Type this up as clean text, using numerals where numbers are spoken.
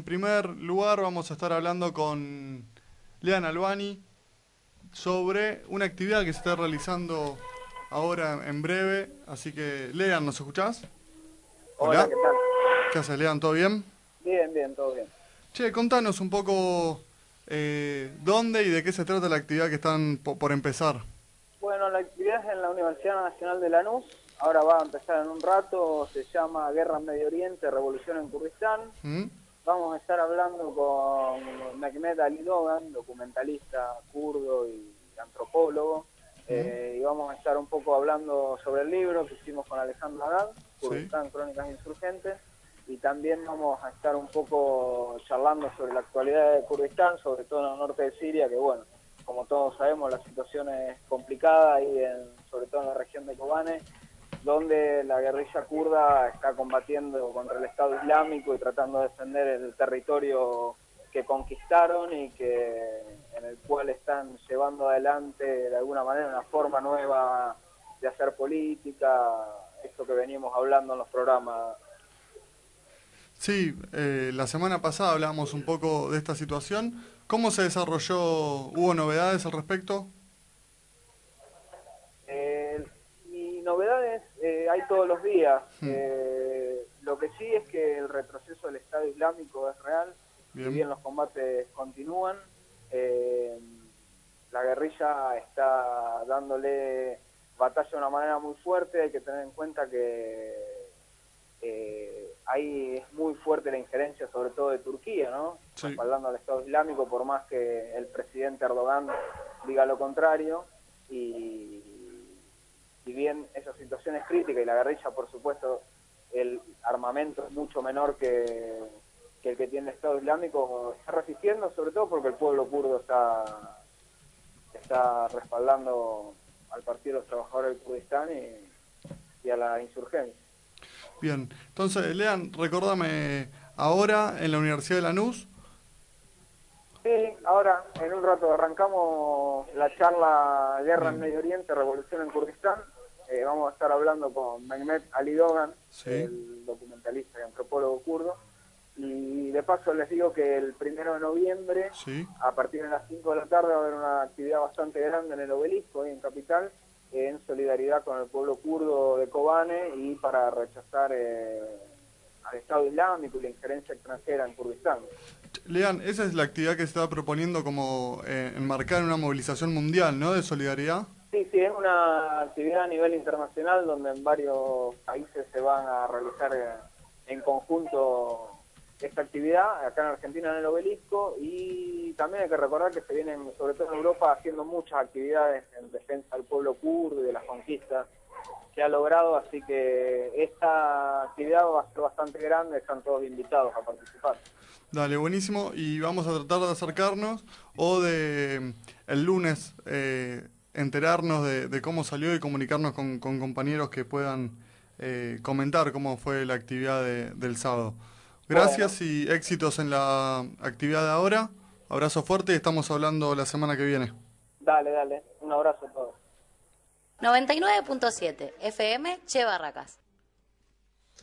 primer lugar vamos a estar hablando con Lean Albani sobre una actividad que se está realizando ahora en breve. Así que, Lean, ¿nos escuchás? Hola, Hola. ¿qué tal? ¿Qué haces, Lean? ¿Todo bien? Bien, bien, todo bien. Che, contanos un poco dónde y de qué se trata la actividad que están por empezar. Bueno, la actividad es en la Universidad Nacional de Lanús. Ahora va a empezar en un rato. Se llama Guerra en Medio Oriente, Revolución en Kurdistán. ¿Mm? Vamos a estar hablando con Mehmet Ali Doğan, documentalista kurdo y antropólogo. ¿Mm? Y vamos a estar un poco hablando sobre el libro que hicimos con Alejandro Haddad, Sí. Kurdistán, Crónicas Insurgentes. Y también vamos a estar un poco charlando sobre la actualidad de Kurdistán, sobre todo en el norte de Siria, que bueno, como todos sabemos, la situación es complicada ahí, sobre todo en la región de Kobane, donde la guerrilla kurda está combatiendo contra el Estado Islámico y tratando de defender el territorio que conquistaron y en el cual están llevando adelante de alguna manera una forma nueva de hacer política, esto que venimos hablando en los programas. Sí, la semana pasada hablábamos un poco de esta situación. ¿Cómo se desarrolló? ¿Hubo novedades al respecto? Eh, y novedades hay todos los días. Hmm. Lo que sí es que el retroceso del Estado Islámico es real, si Bien. bien los combates continúan. eh, la guerrilla está dándole batalla de una manera muy fuerte. Hay que tener en cuenta que ahí es muy fuerte la injerencia, sobre todo de Turquía, ¿no? Sí. Respaldando al Estado Islámico, por más que el presidente Erdogan diga lo contrario. Y si bien esa situación es crítica y la guerrilla, por supuesto, el armamento es mucho menor que el que tiene el Estado Islámico, está resistiendo, sobre todo porque el pueblo kurdo está respaldando al Partido de los Trabajadores del Kurdistán y a la insurgencia. Bien. Entonces, Lean, recordame, ahora en la Universidad de Lanús. Sí, ahora en un rato arrancamos la charla Guerra en Bien. Medio Oriente, Revolución en Kurdistán. Vamos a estar hablando con Mehmet Ali Doğan, Sí. el documentalista y antropólogo kurdo. Y de paso les digo que el 1 de noviembre, Sí. a partir de las 5 de la tarde, va a haber una actividad bastante grande en el Obelisco, ahí en Capital, en solidaridad con el pueblo kurdo de Kobane y para rechazar al Estado Islámico y la injerencia extranjera en Kurdistán. Lean, esa es la actividad que se está proponiendo como enmarcar en una movilización mundial, ¿no? De solidaridad. Sí, sí, es una actividad a nivel internacional donde en varios países se van a realizar en conjunto esta actividad, acá en Argentina en el Obelisco, y también hay que recordar que se vienen, sobre todo en Europa, haciendo muchas actividades en defensa del pueblo kurdo y de las conquistas que ha logrado, así que esta actividad va a ser bastante grande, están todos invitados a participar. Dale, buenísimo. Y vamos a tratar de acercarnos o de el lunes enterarnos de cómo salió y comunicarnos con compañeros que puedan comentar cómo fue la actividad del sábado. Bueno, Gracias y éxitos en la actividad de ahora. Abrazo fuerte y estamos hablando la semana que viene. dale, dale, un abrazo a todos. 99.7 FM Che Barracas.